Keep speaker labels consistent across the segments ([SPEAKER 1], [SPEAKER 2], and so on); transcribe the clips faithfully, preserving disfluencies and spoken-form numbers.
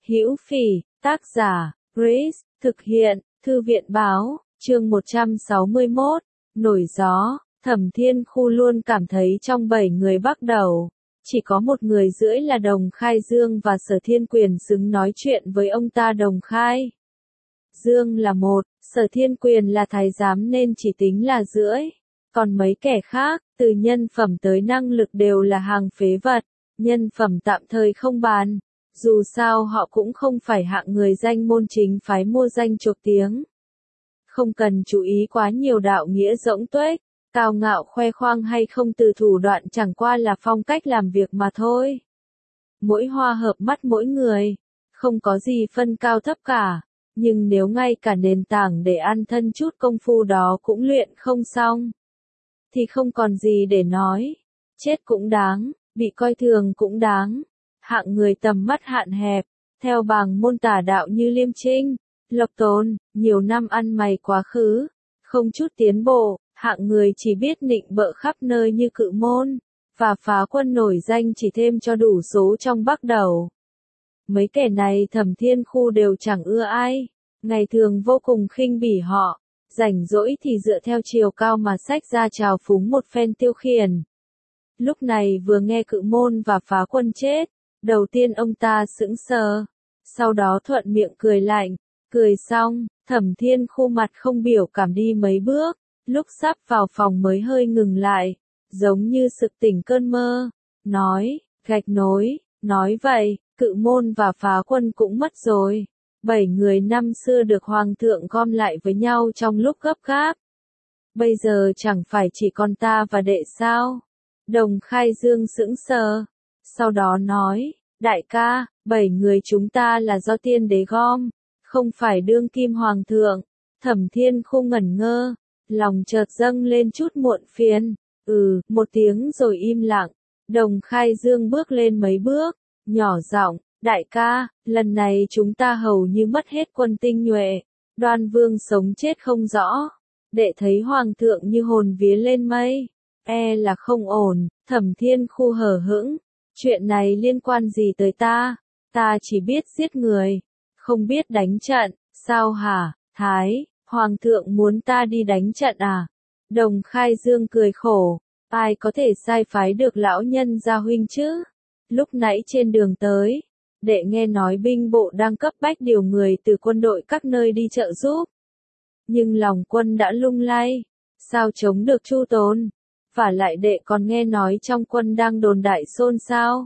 [SPEAKER 1] Hữu Phỉ, tác giả, Grace, thực hiện, Thư viện báo, chương một trăm sáu mươi mốt, nổi gió. Thẩm Thiên Khu luôn cảm thấy trong bảy người bắt đầu, chỉ có một người rưỡi là Đồng Khai Dương và Sở Thiên Quyền xứng nói chuyện với ông ta. Đồng Khai Dương là một, Sở Thiên Quyền là thái giám nên chỉ tính là rưỡi. Còn mấy kẻ khác, từ nhân phẩm tới năng lực đều là hàng phế vật, nhân phẩm tạm thời không bàn. Dù sao họ cũng không phải hạng người danh môn chính phái mua danh chuộc tiếng. Không cần chú ý quá nhiều đạo nghĩa rỗng tuếch, cao ngạo khoe khoang hay không từ thủ đoạn, chẳng qua là phong cách làm việc mà thôi. Mỗi hoa hợp mắt mỗi người, không có gì phân cao thấp cả, nhưng nếu ngay cả nền tảng để ăn thân chút công phu đó cũng luyện không xong, thì không còn gì để nói. Chết cũng đáng, bị coi thường cũng đáng. Hạng người tầm mắt hạn hẹp, theo bảng môn tà đạo như Liêm Trinh, Lộc Tồn, nhiều năm ăn mày quá khứ, không chút tiến bộ, hạng người chỉ biết nịnh bợ khắp nơi như Cự Môn, và Phá Quân nổi danh chỉ thêm cho đủ số trong Bắc Đầu. Mấy kẻ này Thẩm Thiên Khu đều chẳng ưa ai, ngày thường vô cùng khinh bỉ họ, rảnh rỗi thì dựa theo chiều cao mà xách ra trào phúng một phen tiêu khiển. Lúc này vừa nghe Cự Môn và Phá Quân chết, đầu tiên ông ta sững sờ, sau đó thuận miệng cười lạnh, cười xong, Thẩm Thiên Khu mặt không biểu cảm đi mấy bước, lúc sắp vào phòng mới hơi ngừng lại, giống như sực tỉnh cơn mơ, nói, gạch nối, nói vậy, Cự Môn và Phá Quân cũng mất rồi. Bảy người năm xưa được Hoàng thượng gom lại với nhau trong lúc gấp gáp. Bây giờ chẳng phải chỉ còn ta và đệ sao? Đồng Khai Dương sững sờ, sau đó nói, đại ca, bảy người chúng ta là do tiên đế gom, không phải đương kim hoàng thượng. Thẩm Thiên Khu ngẩn ngơ, lòng chợt dâng lên chút muộn phiền, ừ, một tiếng rồi im lặng. Đồng Khai Dương bước lên mấy bước, nhỏ giọng, đại ca, lần này chúng ta hầu như mất hết quân tinh nhuệ, Đoan Vương sống chết không rõ. Đệ thấy hoàng thượng như hồn vía lên mây, e là không ổn. Thẩm Thiên Khu hờ hững, chuyện này liên quan gì tới ta, ta chỉ biết giết người, không biết đánh trận, sao hả, Thái, hoàng thượng muốn ta đi đánh trận à? Đồng Khai Dương cười khổ, ai có thể sai phái được lão nhân gia huynh chứ? Lúc nãy trên đường tới, đệ nghe nói binh bộ đang cấp bách điều người từ quân đội các nơi đi trợ giúp. Nhưng lòng quân đã lung lay, sao chống được Chu Tồn? Và lại đệ còn nghe nói trong quân đang đồn đại xôn xao,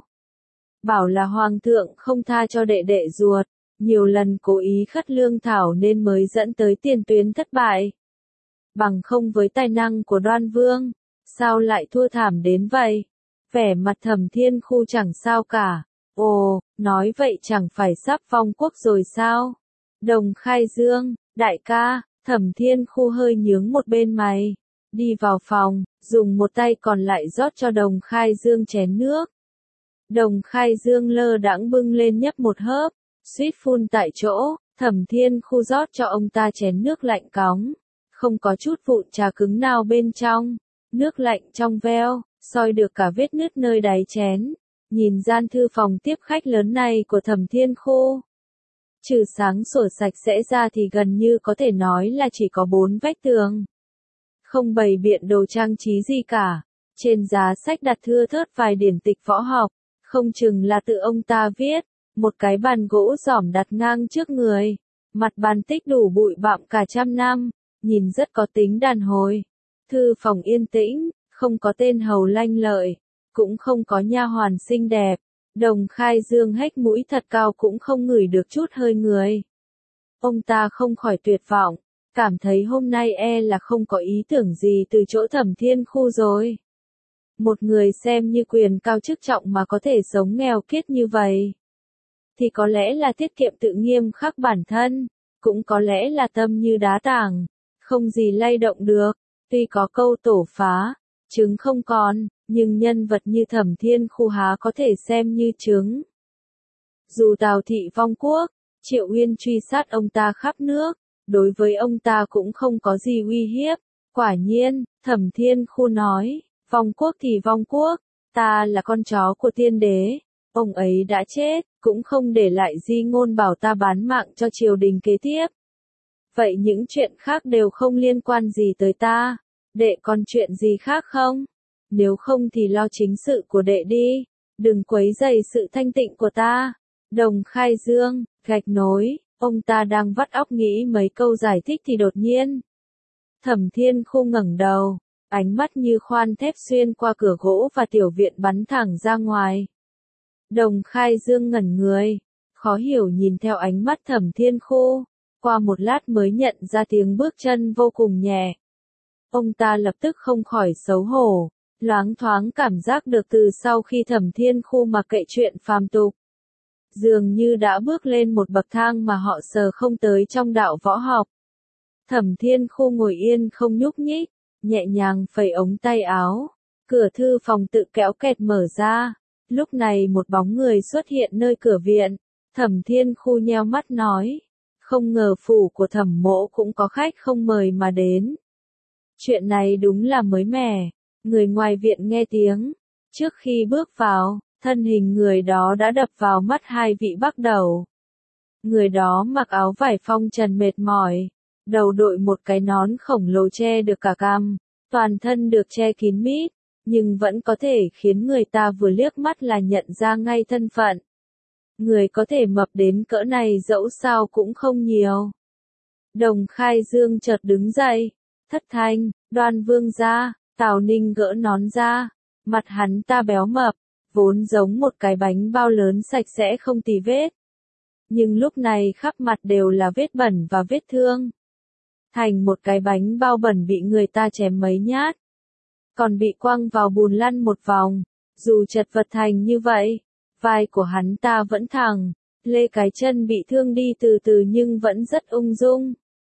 [SPEAKER 1] bảo là hoàng thượng không tha cho đệ đệ ruột, nhiều lần cố ý khất lương thảo nên mới dẫn tới tiền tuyến thất bại. Bằng không với tài năng của Đoan Vương, sao lại thua thảm đến vậy? Vẻ mặt Thẩm Thiên Khu chẳng sao cả. Ồ, nói vậy chẳng phải sắp phong quốc rồi sao? Đồng Khai Dương, đại ca. Thẩm Thiên Khu hơi nhướng một bên mày, đi vào phòng, dùng một tay còn lại rót cho Đồng Khai Dương chén nước. Đồng Khai Dương lơ đãng bưng lên nhấp một hớp, suýt phun tại chỗ. Thẩm Thiên Khu rót cho ông ta chén nước lạnh cóng, không có chút vụn trà cứng nào bên trong, nước lạnh trong veo, soi được cả vết nứt nơi đáy chén. Nhìn gian thư phòng tiếp khách lớn này của Thẩm Thiên Khu, trừ sáng sủa sạch sẽ ra thì gần như có thể nói là chỉ có bốn vách tường. Không bày biện đồ trang trí gì cả. Trên giá sách đặt thưa thớt vài điển tịch võ học, không chừng là tự ông ta viết. Một cái bàn gỗ giỏm đặt ngang trước người. Mặt bàn tích đủ bụi bặm cả trăm năm, nhìn rất có tính đàn hồi. Thư phòng yên tĩnh, không có tên hầu lanh lợi, cũng không có nha hoàn xinh đẹp. Đồng Khai Dương hếch mũi thật cao cũng không ngửi được chút hơi người. Ông ta không khỏi tuyệt vọng, cảm thấy hôm nay e là không có ý tưởng gì từ chỗ Thẩm Thiên Khu rồi. Một người xem như quyền cao chức trọng mà có thể sống nghèo kiết như vậy, thì có lẽ là tiết kiệm tự nghiêm khắc bản thân, cũng có lẽ là tâm như đá tảng, không gì lay động được. Tuy có câu tổ phá, trứng không còn, nhưng nhân vật như Thẩm Thiên Khu há có thể xem như trứng. Dù Tào Thị vong quốc, Triệu Uyên truy sát ông ta khắp nước, đối với ông ta cũng không có gì uy hiếp. Quả nhiên, Thẩm Thiên Khu nói, vong quốc thì vong quốc, ta là con chó của tiên đế, Ông ấy đã chết, cũng không để lại di ngôn bảo ta bán mạng cho triều đình kế tiếp. Vậy những chuyện khác đều không liên quan gì tới ta. Đệ còn chuyện gì khác không? Nếu không thì lo chính sự của đệ đi. Đừng quấy rầy sự thanh tịnh của ta. Đồng Khai Dương, gạch nối, ông ta đang vắt óc nghĩ mấy câu giải thích thì đột nhiên. Thẩm Thiên Khu ngẩng đầu, ánh mắt như khoan thép xuyên qua cửa gỗ và tiểu viện bắn thẳng ra ngoài. Đồng Khai Dương ngẩn người, khó hiểu nhìn theo ánh mắt Thẩm Thiên Khu, qua một lát mới nhận ra tiếng bước chân vô cùng nhẹ. Ông ta lập tức không khỏi xấu hổ, loáng thoáng cảm giác được từ sau khi Thẩm Thiên Khu mặc kệ chuyện phàm tục. Dường như đã bước lên một bậc thang mà họ sờ không tới trong đạo võ học. Thẩm Thiên Khu ngồi yên không nhúc nhích, nhẹ nhàng phẩy ống tay áo. Cửa thư phòng tự kéo kẹt mở ra. Lúc này một bóng người xuất hiện nơi cửa viện. Thẩm Thiên Khu nheo mắt nói. Không ngờ phủ của Thẩm mỗ cũng có khách không mời mà đến. Chuyện này đúng là mới mẻ. Người ngoài viện nghe tiếng. Trước khi bước vào, thân hình người đó đã đập vào mắt hai vị bắc đầu. Người đó mặc áo vải phong trần mệt mỏi. Đầu đội một cái nón khổng lồ che được cả cằm, toàn thân được che kín mít, nhưng vẫn có thể khiến người ta vừa liếc mắt là nhận ra ngay thân phận. Người có thể mập đến cỡ này dẫu sao cũng không nhiều. Đồng Khai Dương chợt đứng dậy, thất thanh, Đoan Vương ra, Tào Ninh gỡ nón ra, mặt hắn ta béo mập, vốn giống một cái bánh bao lớn sạch sẽ không tì vết. Nhưng lúc này khắp mặt đều là vết bẩn và vết thương. Thành một cái bánh bao bẩn bị người ta chém mấy nhát. Còn bị quăng vào bùn lăn một vòng. Dù chật vật thành như vậy, vai của hắn ta vẫn thẳng. Lê cái chân bị thương đi từ từ nhưng vẫn rất ung dung.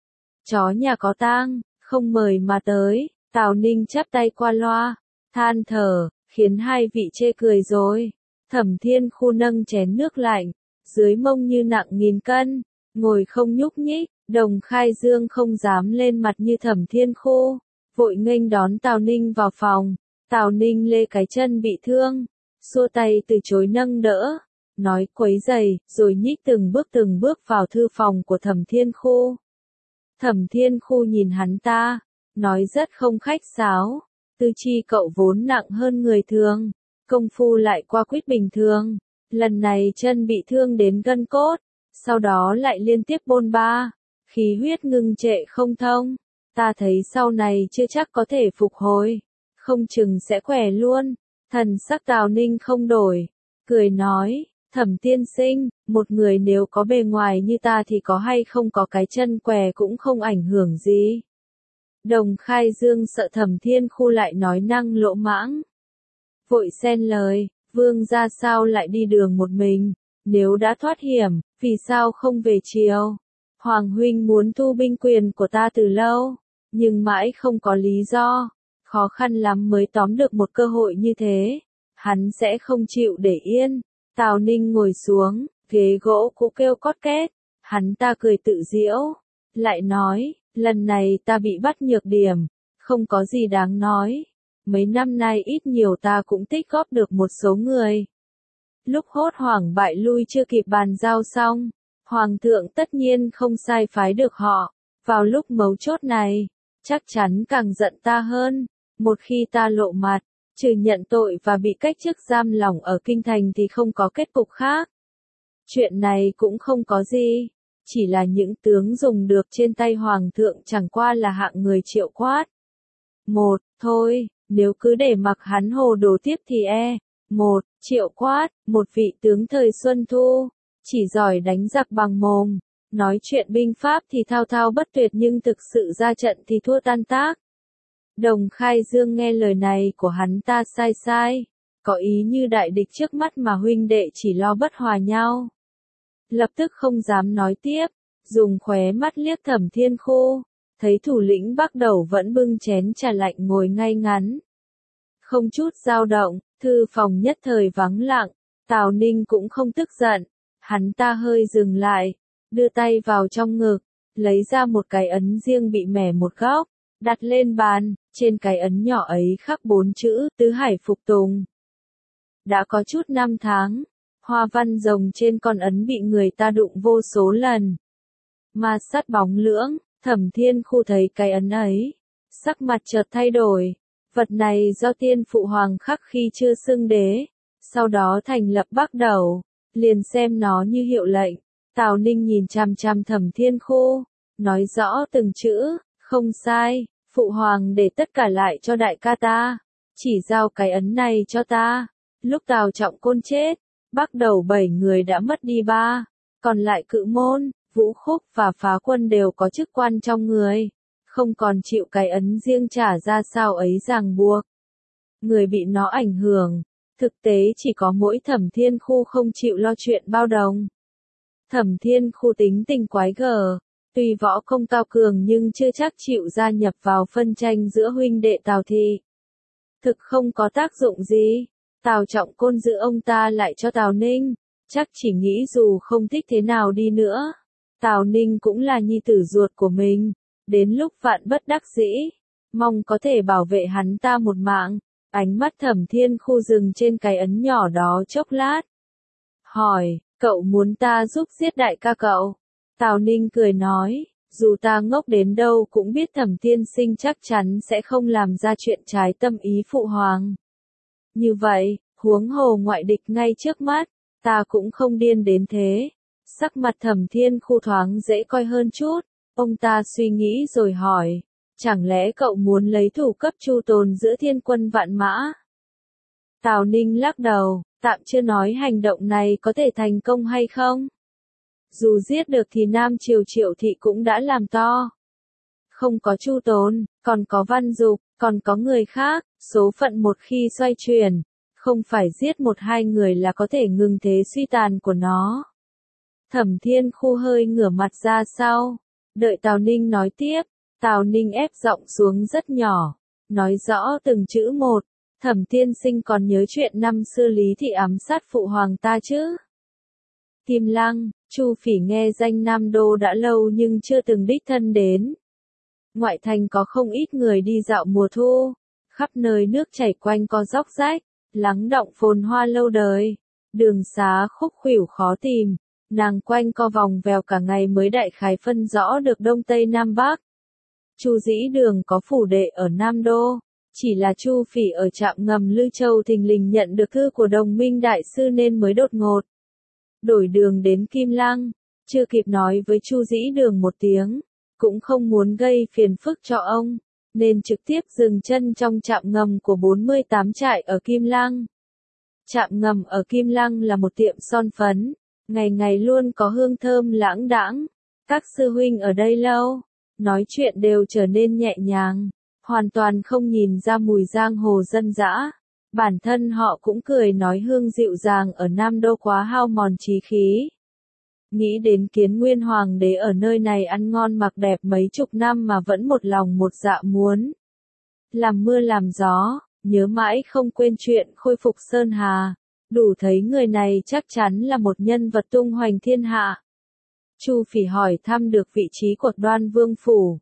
[SPEAKER 1] Chó nhà có tang, không mời mà tới. Tào Ninh chắp tay qua loa, than thở, khiến hai vị chê cười rồi. Thẩm Thiên Khu nâng chén nước lạnh, dưới mông như nặng nghìn cân, ngồi không nhúc nhích. Đồng Khai Dương không dám lên mặt như Thẩm Thiên Khu, vội nghênh đón Tào Ninh vào phòng. Tào Ninh lê cái chân bị thương, xua tay từ chối nâng đỡ, nói quấy rầy, rồi nhích từng bước từng bước vào thư phòng của Thẩm Thiên Khu. Thẩm Thiên Khu nhìn hắn ta, nói rất không khách sáo, tư chi cậu vốn nặng hơn người thường, công phu lại qua quýt bình thường, lần này chân bị thương đến gân cốt, sau đó lại liên tiếp bôn ba. Khí huyết ngưng trệ không thông, ta thấy sau này chưa chắc có thể phục hồi, không chừng sẽ khỏe luôn. Thần sắc Tào Ninh không đổi, cười nói, Thẩm tiên sinh, một người nếu có bề ngoài như ta thì có hay không có cái chân què cũng không ảnh hưởng gì. Đồng Khai Dương sợ Thẩm Thiên Khu lại nói năng lỗ mãng. Vội xen lời, Vương ra sao lại đi đường một mình, nếu đã thoát hiểm, vì sao không về chiều? Hoàng huynh muốn thu binh quyền của ta từ lâu, nhưng mãi không có lý do, khó khăn lắm mới tóm được một cơ hội như thế, hắn sẽ không chịu để yên. Tào Ninh ngồi xuống, ghế gỗ cũ kêu cót két, hắn ta cười tự giễu, lại nói, lần này ta bị bắt nhược điểm, không có gì đáng nói, mấy năm nay ít nhiều ta cũng tích góp được một số người. Lúc hốt hoảng bại lui chưa kịp bàn giao xong. Hoàng thượng tất nhiên không sai phái được họ, vào lúc mấu chốt này, chắc chắn càng giận ta hơn, một khi ta lộ mặt, trừ nhận tội và bị cách chức giam lỏng ở kinh thành thì không có kết cục khác. Chuyện này cũng không có gì, chỉ là những tướng dùng được trên tay Hoàng thượng chẳng qua là hạng người triệu quát. Một, thôi, nếu cứ để mặc hắn hồ đồ tiếp thì e, một, triệu quát, một vị tướng thời Xuân Thu. Chỉ giỏi đánh giặc bằng mồm, nói chuyện binh pháp thì thao thao bất tuyệt nhưng thực sự ra trận thì thua tan tác. Đồng Khai Dương nghe lời này của hắn ta sai sai, có ý như đại địch trước mắt mà huynh đệ chỉ lo bất hòa nhau. Lập tức không dám nói tiếp, dùng khóe mắt liếc Thẩm Thiên Khu, thấy thủ lĩnh Bắc Đầu vẫn bưng chén trà lạnh ngồi ngay ngắn. Không chút dao động, thư phòng nhất thời vắng lặng, Tào Ninh cũng không tức giận. Hắn ta hơi dừng lại, đưa tay vào trong ngực, lấy ra một cái ấn riêng bị mẻ một góc, đặt lên bàn, trên cái ấn nhỏ ấy khắc bốn chữ, Tứ Hải Phục Tùng. Đã có chút năm tháng, Hoa văn rồng trên con ấn bị người ta đụng vô số lần. Ma sát bóng lưỡng, Thẩm Thiên Khu thấy cái ấn ấy, sắc mặt chợt thay đổi. Vật này do tiên phụ hoàng khắc khi chưa xưng đế, sau đó thành lập Bắc Đầu, liền xem nó như hiệu lệnh. Tào Ninh nhìn chằm chằm Thẩm Thiên Khu, nói rõ từng chữ, không sai, phụ hoàng để tất cả lại cho đại ca ta, chỉ giao cái ấn này cho ta. Lúc Tào Trọng Côn chết, Bắc Đầu bảy người đã mất đi ba, còn lại Cự Môn, Vũ Khúc và Phá Quân đều có chức quan trong người, không còn chịu cái ấn riêng trả ra sao ấy ràng buộc. Người bị nó ảnh hưởng, thực tế chỉ có mỗi Thẩm Thiên Khu không chịu lo chuyện bao đồng. Thẩm Thiên Khu tính tình quái gở, tuy võ công cao cường nhưng chưa chắc chịu gia nhập vào phân tranh giữa huynh đệ Tào Thị. Thực không có tác dụng gì, Tào Trọng Côn giữ ông ta lại cho Tào Ninh, chắc chỉ nghĩ dù không thích thế nào đi nữa, Tào Ninh cũng là nhi tử ruột của mình, đến lúc vạn bất đắc dĩ, mong có thể bảo vệ hắn ta một mạng. Ánh mắt Thẩm Thiên Khu dừng trên cái ấn nhỏ đó chốc lát. Hỏi, cậu muốn ta giúp giết đại ca cậu? Tào Ninh cười nói, dù ta ngốc đến đâu cũng biết Thẩm tiên sinh chắc chắn sẽ không làm ra chuyện trái tâm ý phụ hoàng. Như vậy, huống hồ ngoại địch ngay trước mắt, ta cũng không điên đến thế. Sắc mặt Thẩm Thiên Khu thoáng dễ coi hơn chút, ông ta suy nghĩ rồi hỏi, chẳng lẽ cậu muốn lấy thủ cấp chu tồn giữa thiên quân vạn mã? Tào Ninh lắc đầu, tạm chưa nói hành động này có thể thành công hay không. Dù giết được thì Nam Triều Triệu Thị cũng đã làm to. Không có chu tồn, còn có Văn Dục, còn có người khác, số phận một khi xoay chuyển, không phải giết một hai người là có thể ngừng thế suy tàn của nó. Thẩm Thiên Khu hơi ngửa mặt ra sau, đợi Tào Ninh nói tiếp. Tào Ninh ép giọng xuống rất nhỏ, nói rõ từng chữ một. Thẩm tiên sinh còn nhớ chuyện năm xưa Lý Thị ám sát phụ hoàng ta chứ? Kim Lăng, Chu Phỉ nghe danh Nam Đô đã lâu nhưng chưa từng đích thân đến. Ngoại thành có không ít người đi dạo mùa thu, khắp nơi nước chảy quanh co dốc rách, lắng động phồn hoa lâu đời, đường xá khúc khuỷu khó tìm, nàng quanh co vòng vèo cả ngày mới đại khái phân rõ được Đông Tây Nam Bắc. Chu Dĩ Đường có phủ đệ ở Nam Đô, chỉ là Chu Phỉ ở trạm ngầm Lư Châu thình lình nhận được thư của Đồng Minh đại sư nên mới đột ngột đổi đường đến Kim Lăng, chưa kịp nói với Chu Dĩ Đường một tiếng, cũng không muốn gây phiền phức cho ông, nên trực tiếp dừng chân trong trạm ngầm của bốn mươi tám trại ở Kim Lăng. Trạm ngầm ở Kim Lăng là một tiệm son phấn, ngày ngày luôn có hương thơm lãng đãng. Các sư huynh ở đây lâu, nói chuyện đều trở nên nhẹ nhàng, hoàn toàn không nhìn ra mùi giang hồ dân dã. Bản thân họ cũng cười nói hương dịu dàng ở Nam Đô quá hao mòn trí khí. Nghĩ đến Kiến Nguyên Hoàng đế ở nơi này ăn ngon mặc đẹp mấy chục năm mà vẫn một lòng một dạ muốn làm mưa làm gió, nhớ mãi không quên chuyện khôi phục Sơn Hà, đủ thấy người này chắc chắn là một nhân vật tung hoành thiên hạ. Chu Phỉ hỏi thăm được vị trí của Đoan Vương phủ,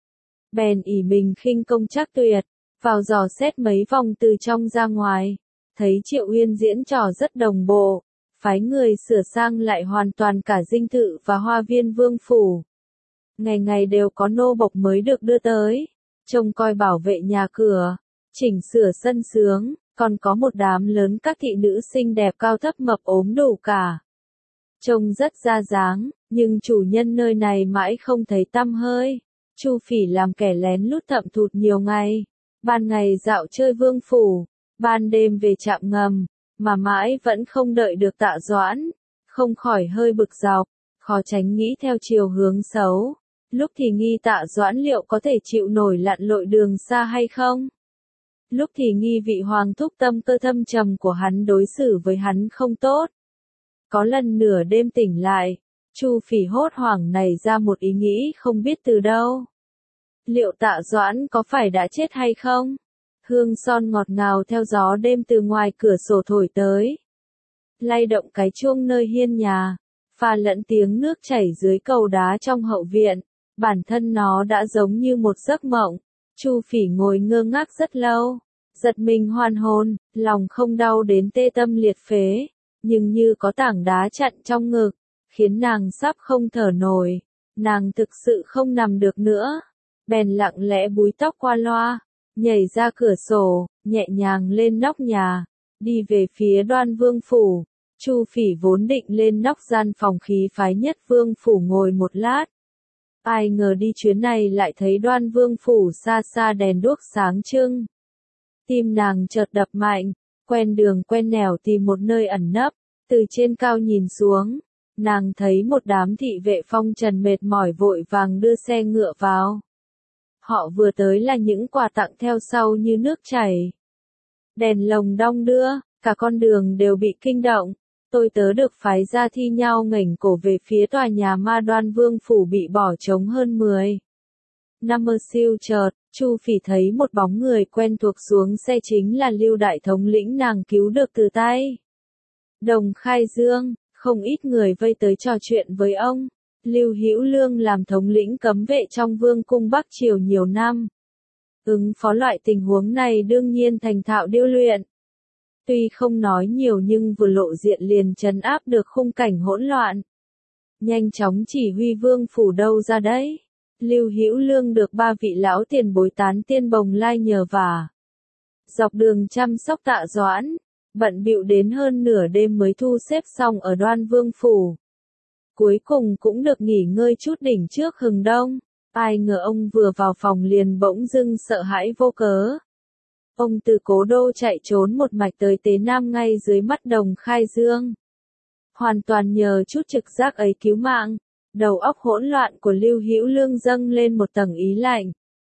[SPEAKER 1] bèn ỷ mình khinh công chắc tuyệt, vào dò xét mấy vòng từ trong ra ngoài, thấy Triệu Uyên diễn trò rất đồng bộ, phái người sửa sang lại hoàn toàn cả dinh thự và hoa viên vương phủ. Ngày ngày đều có nô bộc mới được đưa tới, trông coi bảo vệ nhà cửa, chỉnh sửa sân sướng, còn có một đám lớn các thị nữ xinh đẹp cao thấp mập ốm đủ cả. Trông rất ra dáng, nhưng chủ nhân nơi này mãi không thấy tăm hơi. Chu Phỉ làm kẻ lén lút thậm thụt nhiều ngày, ban ngày dạo chơi vương phủ, ban đêm về trạm ngầm, mà mãi vẫn không đợi được Tạ Doãn, không khỏi hơi bực dọc, khó tránh nghĩ theo chiều hướng xấu. Lúc thì nghi Tạ Doãn liệu có thể chịu nổi lặn lội đường xa hay không? Lúc thì nghi vị hoàng thúc tâm cơ thâm trầm của hắn đối xử với hắn không tốt. Có lần nửa đêm tỉnh lại, Chu Phỉ hốt hoảng nảy ra một ý nghĩ không biết từ đâu. Liệu Tạ Doãn có phải đã chết hay không? Hương son ngọt ngào theo gió đêm từ ngoài cửa sổ thổi tới, lay động cái chuông nơi hiên nhà, pha lẫn tiếng nước chảy dưới cầu đá trong hậu viện, bản thân nó đã giống như một giấc mộng. Chu Phỉ ngồi ngơ ngác rất lâu, giật mình hoàn hồn, lòng không đau đến tê tâm liệt phế, nhưng như có tảng đá chặn trong ngực, khiến nàng sắp không thở nổi. Nàng thực sự không nằm được nữa, bèn lặng lẽ búi tóc qua loa, nhảy ra cửa sổ, nhẹ nhàng lên nóc nhà, đi về phía Đoan Vương phủ. Chu Phỉ vốn định lên nóc gian phòng khí phái nhất Vương phủ ngồi một lát. Ai ngờ đi chuyến này lại thấy Đoan Vương phủ xa xa đèn đuốc sáng trưng. Tim nàng chợt đập mạnh, quen đường quen nẻo tìm một nơi ẩn nấp, từ trên cao nhìn xuống, nàng thấy một đám thị vệ phong trần mệt mỏi vội vàng đưa xe ngựa vào. Họ vừa tới là những quà tặng theo sau như nước chảy. Đèn lồng đong đưa, cả con đường đều bị kinh động. Tôi tớ được phái ra thi nhau ngẩng cổ về phía tòa nhà ma Đoan Vương phủ bị bỏ trống hơn mười. Năm mơ siêu chợt, Chu Phỉ thấy một bóng người quen thuộc xuống xe, chính là Lưu đại thống lĩnh nàng cứu được từ tay Đồng Khai Dương. Không ít người vây tới trò chuyện với ông. Lưu Hữu Lương làm thống lĩnh cấm vệ trong Vương cung Bắc Triều nhiều năm. Ứng phó loại tình huống này đương nhiên thành thạo điêu luyện. Tuy không nói nhiều nhưng vừa lộ diện liền trấn áp được khung cảnh hỗn loạn. Nhanh chóng chỉ huy Vương phủ đâu ra đấy. Lưu Hữu Lương được ba vị lão tiền bối tán tiên bồng lai nhờ vả. Dọc đường chăm sóc Tạ Doãn, bận bịu đến hơn nửa đêm mới thu xếp xong ở Đoan Vương phủ. Cuối cùng cũng được nghỉ ngơi chút đỉnh trước hừng đông. Ai ngờ ông vừa vào phòng liền bỗng dưng sợ hãi vô cớ. Ông từ Cố Đô chạy trốn một mạch tới Tế Nam ngay dưới mắt Đồng Khai Dương. Hoàn toàn nhờ chút trực giác ấy cứu mạng. Đầu óc hỗn loạn của Lưu Hữu Lương dâng lên một tầng ý lạnh.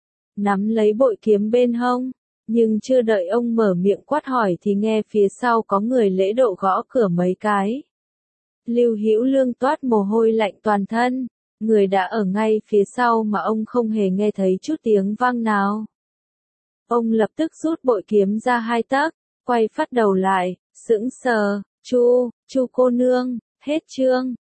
[SPEAKER 1] Nắm lấy bội kiếm bên hông, nhưng chưa đợi ông mở miệng quát hỏi thì nghe phía sau có người lễ độ gõ cửa mấy cái. Lưu Hữu Lương toát mồ hôi lạnh toàn thân, người đã ở ngay phía sau mà ông không hề nghe thấy chút tiếng vang nào. Ông lập tức rút bội kiếm ra hai tấc, quay phát đầu lại, sững sờ, "Chu, Chu cô nương, hết chương."